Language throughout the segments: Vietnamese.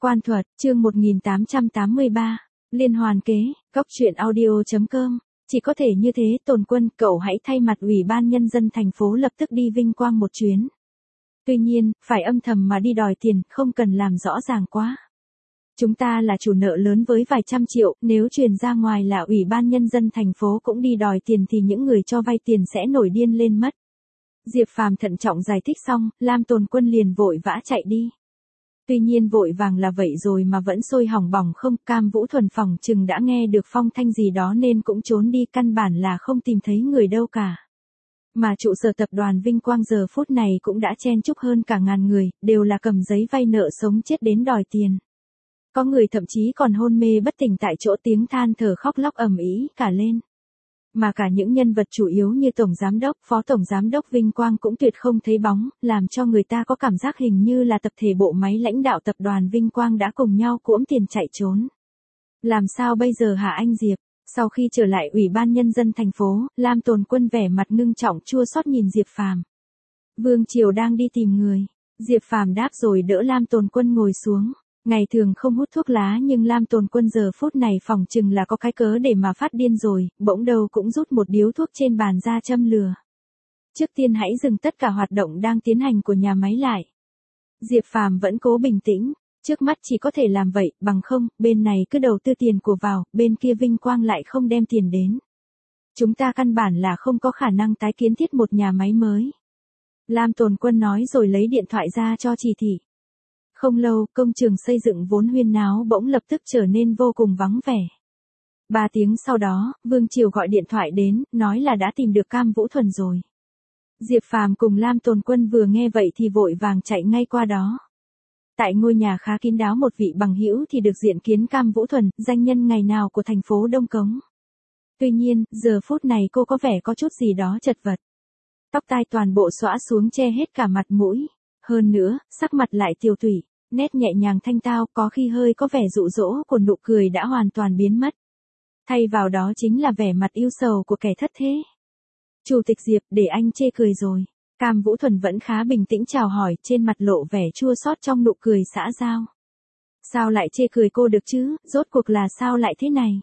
Quan thuật, chương 1883, Liên hoàn kế, góc truyện audio.com. Chỉ có thể như thế, Tồn Quân, cậu hãy thay mặt Ủy ban Nhân dân thành phố lập tức đi Vinh Quang một chuyến. Tuy nhiên, phải âm thầm mà đi đòi tiền, không cần làm rõ ràng quá. Chúng ta là chủ nợ lớn với vài trăm triệu, nếu truyền ra ngoài là Ủy ban Nhân dân thành phố cũng đi đòi tiền thì những người cho vay tiền sẽ nổi điên lên mất. Diệp Phàm thận trọng giải thích xong, Lam Tồn Quân liền vội vã chạy đi. Tuy nhiên vội vàng là vậy rồi mà vẫn sôi hỏng bỏng không, Cam Vũ Thuần phỏng chừng đã nghe được phong thanh gì đó nên cũng trốn đi, căn bản là không tìm thấy người đâu cả. Mà trụ sở tập đoàn Vinh Quang giờ phút này cũng đã chen chúc hơn cả ngàn người, đều là cầm giấy vay nợ sống chết đến đòi tiền. Có người thậm chí còn hôn mê bất tỉnh tại chỗ, tiếng than thở khóc lóc ầm ĩ cả lên. Mà cả những nhân vật chủ yếu như Tổng Giám đốc, Phó Tổng Giám đốc Vinh Quang cũng tuyệt không thấy bóng, làm cho người ta có cảm giác hình như là tập thể bộ máy lãnh đạo tập đoàn Vinh Quang đã cùng nhau cuỗm tiền chạy trốn. Làm sao bây giờ hả anh Diệp? Sau khi trở lại Ủy ban Nhân dân thành phố, Lam Tồn Quân vẻ mặt ngưng trọng chua xót nhìn Diệp Phàm. Vương Triều đang đi tìm người. Diệp Phàm đáp rồi đỡ Lam Tồn Quân ngồi xuống. Ngày thường không hút thuốc lá nhưng Lam Tồn Quân giờ phút này phỏng chừng là có cái cớ để mà phát điên rồi, bỗng đâu cũng rút một điếu thuốc trên bàn ra châm lửa. Trước tiên hãy dừng tất cả hoạt động đang tiến hành của nhà máy lại. Diệp Phàm vẫn cố bình tĩnh, trước mắt chỉ có thể làm vậy, bằng không, bên này cứ đầu tư tiền của vào, bên kia Vinh Quang lại không đem tiền đến. Chúng ta căn bản là không có khả năng tái kiến thiết một nhà máy mới. Lam Tồn Quân nói rồi lấy điện thoại ra cho Chỉ Thị. Không lâu, công trường xây dựng vốn huyên náo bỗng lập tức trở nên vô cùng vắng vẻ. 3 tiếng sau đó, Vương Triều gọi điện thoại đến, nói là đã tìm được Cam Vũ Thuần rồi. Diệp Phàm cùng Lam Tồn Quân vừa nghe vậy thì vội vàng chạy ngay qua đó. Tại ngôi nhà khá kín đáo một vị bằng hữu thì được diện kiến Cam Vũ Thuần, danh nhân ngày nào của thành phố Đông Cống. Tuy nhiên, giờ phút này cô có vẻ có chút gì đó chật vật. Tóc tai toàn bộ xõa xuống che hết cả mặt mũi. Hơn nữa, sắc mặt lại tiều tụy. Nét nhẹ nhàng thanh tao, có khi hơi có vẻ dụ dỗ của nụ cười đã hoàn toàn biến mất. Thay vào đó chính là vẻ mặt yêu sầu của kẻ thất thế. Chủ tịch Diệp, để anh chê cười rồi. Cam Vũ Thuần vẫn khá bình tĩnh chào hỏi, trên mặt lộ vẻ chua xót trong nụ cười xã giao. Sao lại chê cười cô được chứ, rốt cuộc là sao lại thế này?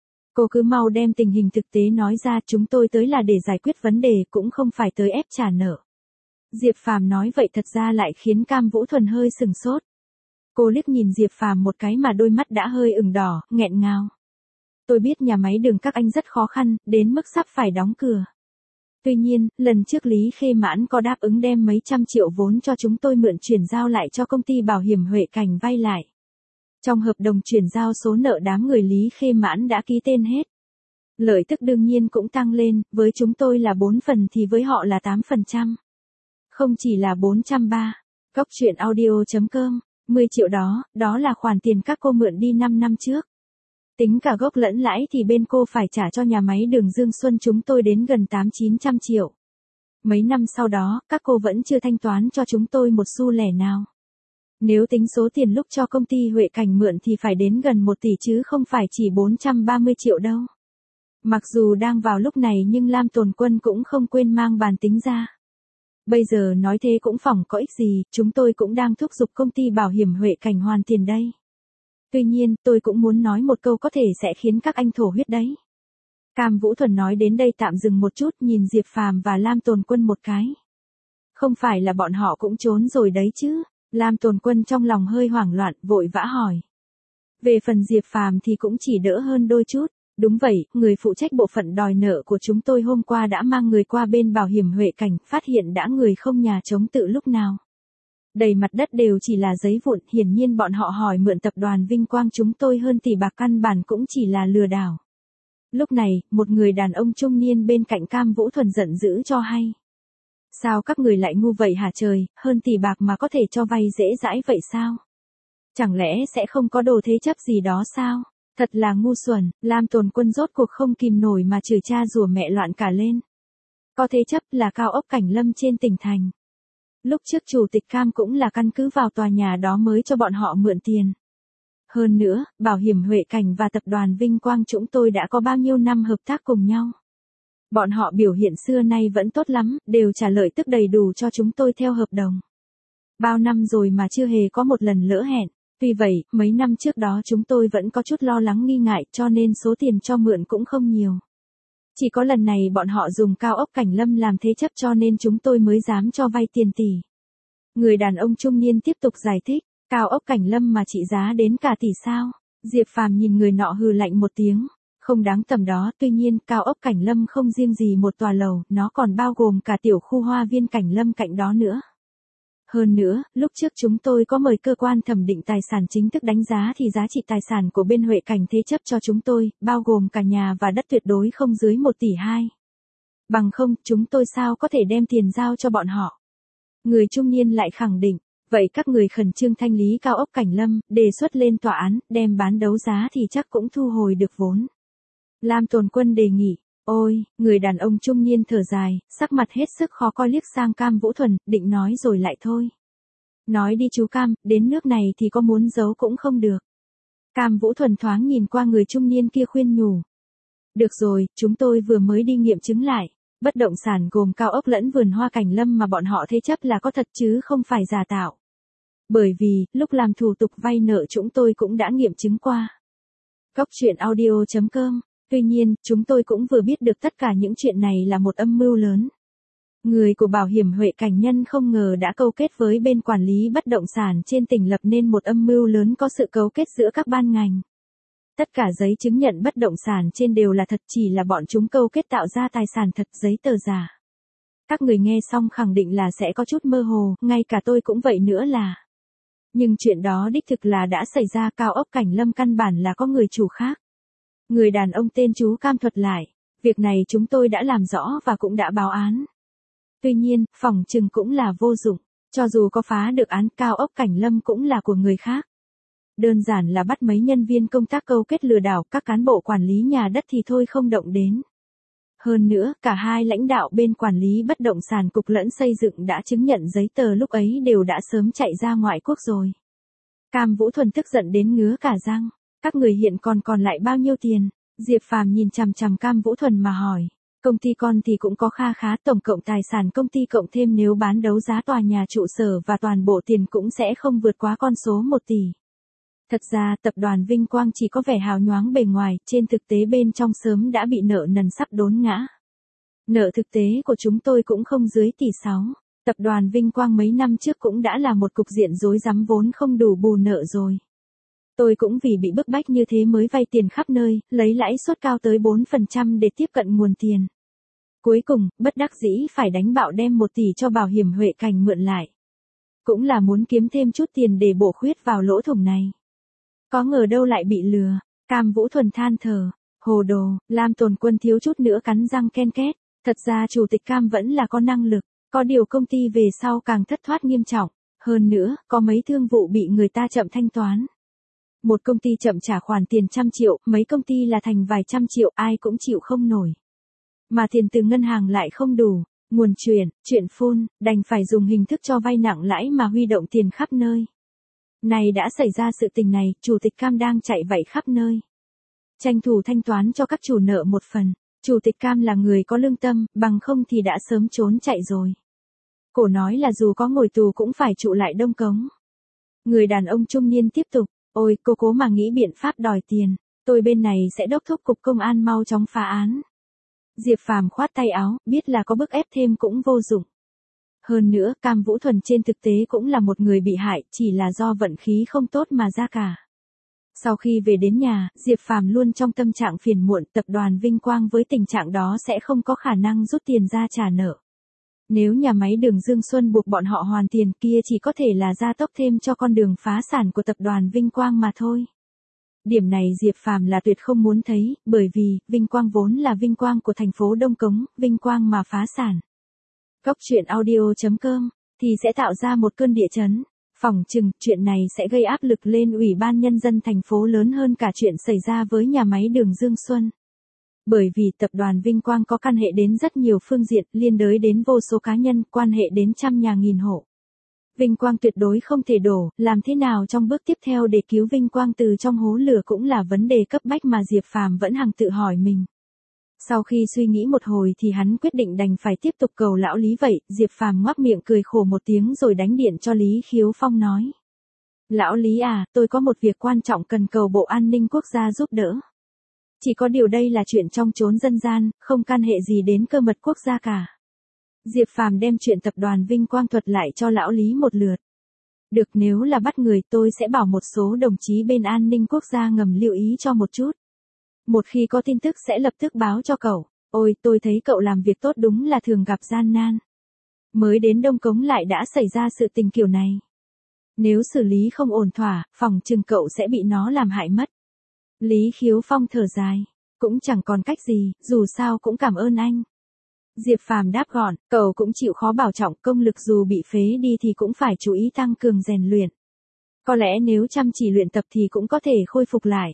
Cô cứ mau đem tình hình thực tế nói ra, chúng tôi tới là để giải quyết vấn đề, cũng không phải tới ép trả nợ. Diệp Phàm nói vậy thật ra lại khiến Cam Vũ Thuần hơi sừng sốt. Cô liếc nhìn Diệp Phàm một cái mà đôi mắt đã hơi ửng đỏ, nghẹn ngào. Tôi biết nhà máy đường các anh rất khó khăn, đến mức sắp phải đóng cửa. Tuy nhiên, lần trước Lý Khê Mãn có đáp ứng đem mấy trăm triệu vốn cho chúng tôi mượn chuyển giao lại cho công ty bảo hiểm Huệ Cảnh vay lại. Trong hợp đồng chuyển giao số nợ đám người Lý Khê Mãn đã ký tên hết. Lợi tức đương nhiên cũng tăng lên, với chúng tôi là 4 phần thì với họ là 8%. Không chỉ là 430. Góc truyện audio.com. 10 triệu đó là khoản tiền các cô mượn đi 5 năm trước. Tính cả gốc lẫn lãi thì bên cô phải trả cho nhà máy đường Dương Xuân chúng tôi đến gần 800-900 triệu. Mấy năm sau đó, các cô vẫn chưa thanh toán cho chúng tôi một xu lẻ nào. Nếu tính số tiền lúc cho công ty Huệ Cảnh mượn thì phải đến gần 1 tỷ chứ không phải chỉ 430 triệu đâu. Mặc dù đang vào lúc này nhưng Lam Tồn Quân cũng không quên mang bàn tính ra. Bây giờ nói thế cũng phỏng có ích gì, chúng tôi cũng đang thúc giục công ty bảo hiểm Huệ Cảnh hoàn tiền đây. Tuy nhiên, tôi cũng muốn nói một câu có thể sẽ khiến các anh thổ huyết đấy. Cam Vũ Thuần nói đến đây tạm dừng một chút, nhìn Diệp Phàm và Lam Tồn Quân một cái. Không phải là bọn họ cũng trốn rồi đấy chứ? Lam Tồn Quân trong lòng hơi hoảng loạn, vội vã hỏi. Về phần Diệp Phàm thì cũng chỉ đỡ hơn đôi chút. Đúng vậy, người phụ trách bộ phận đòi nợ của chúng tôi hôm qua đã mang người qua bên bảo hiểm Huệ Cảnh, phát hiện đã người không nhà chống tự lúc nào. Đầy mặt đất đều chỉ là giấy vụn, hiển nhiên bọn họ hỏi mượn tập đoàn Vinh Quang chúng tôi hơn tỷ bạc, căn bản cũng chỉ là lừa đảo. Lúc này, một người đàn ông trung niên bên cạnh Cam Vũ Thuần giận dữ cho hay. Sao các người lại ngu vậy hả trời, hơn tỷ bạc mà có thể cho vay dễ dãi vậy sao? Chẳng lẽ sẽ không có đồ thế chấp gì đó sao? Thật là ngu xuẩn, Lam Tồn Quân rốt cuộc không kìm nổi mà chửi cha rủa mẹ loạn cả lên. Có thế chấp là cao ốc Cảnh Lâm trên tỉnh thành. Lúc trước chủ tịch Cam cũng là căn cứ vào tòa nhà đó mới cho bọn họ mượn tiền. Hơn nữa, bảo hiểm Huệ Cảnh và tập đoàn Vinh Quang chúng tôi đã có bao nhiêu năm hợp tác cùng nhau. Bọn họ biểu hiện xưa nay vẫn tốt lắm, đều trả lợi tức đầy đủ cho chúng tôi theo hợp đồng. Bao năm rồi mà chưa hề có một lần lỡ hẹn. Tuy vậy, mấy năm trước đó chúng tôi vẫn có chút lo lắng nghi ngại cho nên số tiền cho mượn cũng không nhiều. Chỉ có lần này bọn họ dùng cao ốc Cảnh Lâm làm thế chấp cho nên chúng tôi mới dám cho vay tiền tỷ. Người đàn ông trung niên tiếp tục giải thích, cao ốc Cảnh Lâm mà trị giá đến cả tỷ sao? Diệp Phàm nhìn người nọ hừ lạnh một tiếng, không đáng tầm đó, tuy nhiên cao ốc Cảnh Lâm không riêng gì một tòa lầu, nó còn bao gồm cả tiểu khu hoa viên Cảnh Lâm cạnh đó nữa. Hơn nữa, lúc trước chúng tôi có mời cơ quan thẩm định tài sản chính thức đánh giá thì giá trị tài sản của bên Huệ Cảnh thế chấp cho chúng tôi, bao gồm cả nhà và đất tuyệt đối không dưới 1 tỷ 2. Bằng không, chúng tôi sao có thể đem tiền giao cho bọn họ. Người trung niên lại khẳng định, vậy các người khẩn trương thanh lý cao ốc Cảnh Lâm, đề xuất lên tòa án, đem bán đấu giá thì chắc cũng thu hồi được vốn. Lam Tồn Quân đề nghị. Ôi, người đàn ông trung niên thở dài, sắc mặt hết sức khó coi liếc sang Cam Vũ Thuần, định nói rồi lại thôi. Nói đi chú Cam, đến nước này thì có muốn giấu cũng không được. Cam Vũ Thuần thoáng nhìn qua người trung niên kia khuyên nhủ. Được rồi, chúng tôi vừa mới đi nghiệm chứng lại. Bất động sản gồm cao ốc lẫn vườn hoa Cảnh Lâm mà bọn họ thế chấp là có thật chứ không phải giả tạo. Bởi vì, lúc làm thủ tục vay nợ chúng tôi cũng đã nghiệm chứng qua. Góc truyện audio.com. Tuy nhiên, chúng tôi cũng vừa biết được tất cả những chuyện này là một âm mưu lớn. Người của bảo hiểm Huệ Cảnh Nhân không ngờ đã câu kết với bên quản lý bất động sản trên tỉnh lập nên một âm mưu lớn có sự cấu kết giữa các ban ngành. Tất cả giấy chứng nhận bất động sản trên đều là thật, chỉ là bọn chúng câu kết tạo ra tài sản thật giấy tờ giả. Các người nghe xong khẳng định là sẽ có chút mơ hồ, ngay cả tôi cũng vậy nữa là. Nhưng chuyện đó đích thực là đã xảy ra, cao ốc Cảnh Lâm căn bản là có người chủ khác. Người đàn ông tên chú Cam thuật lại, việc này chúng tôi đã làm rõ và cũng đã báo án. Tuy nhiên, phỏng chừng cũng là vô dụng, cho dù có phá được án, cao ốc Cảnh Lâm cũng là của người khác. Đơn giản là bắt mấy nhân viên công tác câu kết lừa đảo, các cán bộ quản lý nhà đất thì thôi không động đến. Hơn nữa, cả hai lãnh đạo bên quản lý bất động sản cục lẫn xây dựng đã chứng nhận giấy tờ lúc ấy đều đã sớm chạy ra ngoại quốc rồi. Cam Vũ Thuần tức giận đến ngứa cả răng. Các người hiện còn lại bao nhiêu tiền? Diệp Phàm nhìn chằm chằm Cam Vũ Thuần mà hỏi. Công ty con thì cũng có kha khá, tổng cộng tài sản công ty cộng thêm nếu bán đấu giá tòa nhà trụ sở và toàn bộ tiền cũng sẽ không vượt quá con số 1 tỷ. Thật ra tập đoàn Vinh Quang chỉ có vẻ hào nhoáng bề ngoài, trên thực tế bên trong sớm đã bị nợ nần sắp đốn ngã. Nợ thực tế của chúng tôi cũng không dưới tỷ 6. Tập đoàn Vinh Quang mấy năm trước cũng đã là một cục diện rối rắm, vốn không đủ bù nợ rồi. Tôi cũng vì bị bức bách như thế mới vay tiền khắp nơi, lấy lãi suất cao tới 4% để tiếp cận nguồn tiền. Cuối cùng, bất đắc dĩ phải đánh bạo đem 1 tỷ cho bảo hiểm Huệ Cảnh mượn lại. Cũng là muốn kiếm thêm chút tiền để bổ khuyết vào lỗ thủng này. Có ngờ đâu lại bị lừa. Cam Vũ Thuần than thở. Hồ đồ, Lam Tồn Quân thiếu chút nữa cắn răng ken két. Thật ra chủ tịch Cam vẫn là có năng lực, có điều công ty về sau càng thất thoát nghiêm trọng. Hơn nữa, có mấy thương vụ bị người ta chậm thanh toán. Một công ty chậm trả khoản tiền trăm triệu, mấy công ty là thành vài trăm triệu, ai cũng chịu không nổi. Mà tiền từ ngân hàng lại không đủ, nguồn chuyển phone, đành phải dùng hình thức cho vay nặng lãi mà huy động tiền khắp nơi. Này đã xảy ra sự tình này, chủ tịch Cam đang chạy vạy khắp nơi. Tranh thủ thanh toán cho các chủ nợ một phần, chủ tịch Cam là người có lương tâm, bằng không thì đã sớm trốn chạy rồi. Cổ nói là dù có ngồi tù cũng phải trụ lại Đông Cống. Người đàn ông trung niên tiếp tục. Ôi, cô cố mà nghĩ biện pháp đòi tiền, tôi bên này sẽ đốc thúc cục công an mau chóng phá án. Diệp Phàm khoát tay áo, biết là có bức ép thêm cũng vô dụng. Hơn nữa, Cam Vũ Thuần trên thực tế cũng là một người bị hại, chỉ là do vận khí không tốt mà ra cả. Sau khi về đến nhà, Diệp Phàm luôn trong tâm trạng phiền muộn, tập đoàn Vinh Quang với tình trạng đó sẽ không có khả năng rút tiền ra trả nợ. Nếu nhà máy đường Dương Xuân buộc bọn họ hoàn tiền kia chỉ có thể là gia tốc thêm cho con đường phá sản của tập đoàn Vinh Quang mà thôi. Điểm này Diệp Phàm là tuyệt không muốn thấy, bởi vì, Vinh Quang vốn là vinh quang của thành phố Đông Cống, Vinh Quang mà phá sản. Góc truyện audio.com, thì sẽ tạo ra một cơn địa chấn. Phỏng chừng, chuyện này sẽ gây áp lực lên Ủy ban Nhân dân thành phố lớn hơn cả chuyện xảy ra với nhà máy đường Dương Xuân. Bởi vì tập đoàn Vinh Quang có căn hệ đến rất nhiều phương diện, liên đới đến vô số cá nhân, quan hệ đến trăm nhà nghìn hộ. Vinh Quang tuyệt đối không thể đổ, làm thế nào trong bước tiếp theo để cứu Vinh Quang từ trong hố lửa cũng là vấn đề cấp bách mà Diệp Phàm vẫn hằng tự hỏi mình. Sau khi suy nghĩ một hồi thì hắn quyết định đành phải tiếp tục cầu lão Lý vậy, Diệp Phàm ngoác miệng cười khổ một tiếng rồi đánh điện cho Lý Khiếu Phong nói. Lão Lý à, tôi có một việc quan trọng cần cầu Bộ An ninh Quốc gia giúp đỡ. Chỉ có điều đây là chuyện trong chốn dân gian, không can hệ gì đến cơ mật quốc gia cả. Diệp Phàm đem chuyện tập đoàn Vinh Quang thuật lại cho lão Lý một lượt. Được, nếu là bắt người tôi sẽ bảo một số đồng chí bên an ninh quốc gia ngầm lưu ý cho một chút. Một khi có tin tức sẽ lập tức báo cho cậu. Ôi, tôi thấy cậu làm việc tốt đúng là thường gặp gian nan. Mới đến Đông Cống lại đã xảy ra sự tình kiểu này. Nếu xử lý không ổn thỏa, phòng chừng cậu sẽ bị nó làm hại mất. Lý Khiếu Phong thở dài. Cũng chẳng còn cách gì, dù sao cũng cảm ơn anh. Diệp Phàm đáp gọn, cậu cũng chịu khó bảo trọng, công lực dù bị phế đi thì cũng phải chú ý tăng cường rèn luyện. Có lẽ nếu chăm chỉ luyện tập thì cũng có thể khôi phục lại.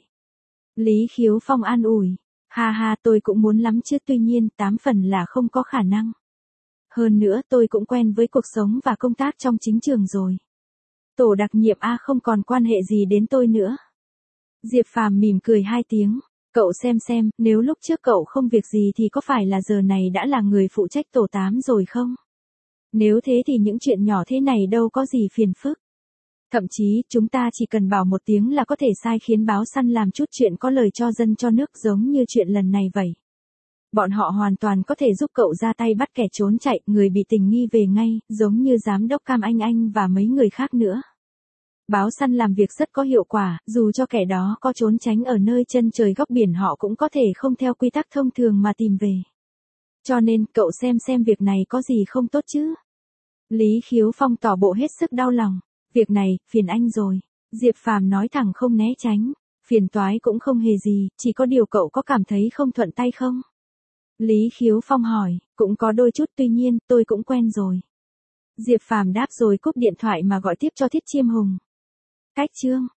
Lý Khiếu Phong an ủi, ha ha, tôi cũng muốn lắm chứ, tuy nhiên 8 phần là không có khả năng. Hơn nữa tôi cũng quen với cuộc sống và công tác trong chính trường rồi. Tổ đặc nhiệm A không còn quan hệ gì đến tôi nữa. Diệp Phàm mỉm cười 2 tiếng. Cậu xem, nếu lúc trước cậu không việc gì thì có phải là giờ này đã là người phụ trách tổ 8 rồi không? Nếu thế thì những chuyện nhỏ thế này đâu có gì phiền phức. Thậm chí, chúng ta chỉ cần bảo một tiếng là có thể sai khiến báo săn làm chút chuyện có lời cho dân cho nước, giống như chuyện lần này vậy. Bọn họ hoàn toàn có thể giúp cậu ra tay bắt kẻ trốn chạy, người bị tình nghi về ngay, giống như giám đốc Cam Anh và mấy người khác nữa. Báo săn làm việc rất có hiệu quả, dù cho kẻ đó có trốn tránh ở nơi chân trời góc biển họ cũng có thể không theo quy tắc thông thường mà tìm về. Cho nên, cậu xem việc này có gì không tốt chứ? Lý Khiếu Phong tỏ bộ hết sức đau lòng. Việc này, phiền anh rồi. Diệp Phàm nói thẳng không né tránh. Phiền toái cũng không hề gì, chỉ có điều cậu có cảm thấy không thuận tay không? Lý Khiếu Phong hỏi, cũng có đôi chút, tuy nhiên, tôi cũng quen rồi. Diệp Phàm đáp rồi cúp điện thoại mà gọi tiếp cho Thiết Chiêm Hùng. Cách chương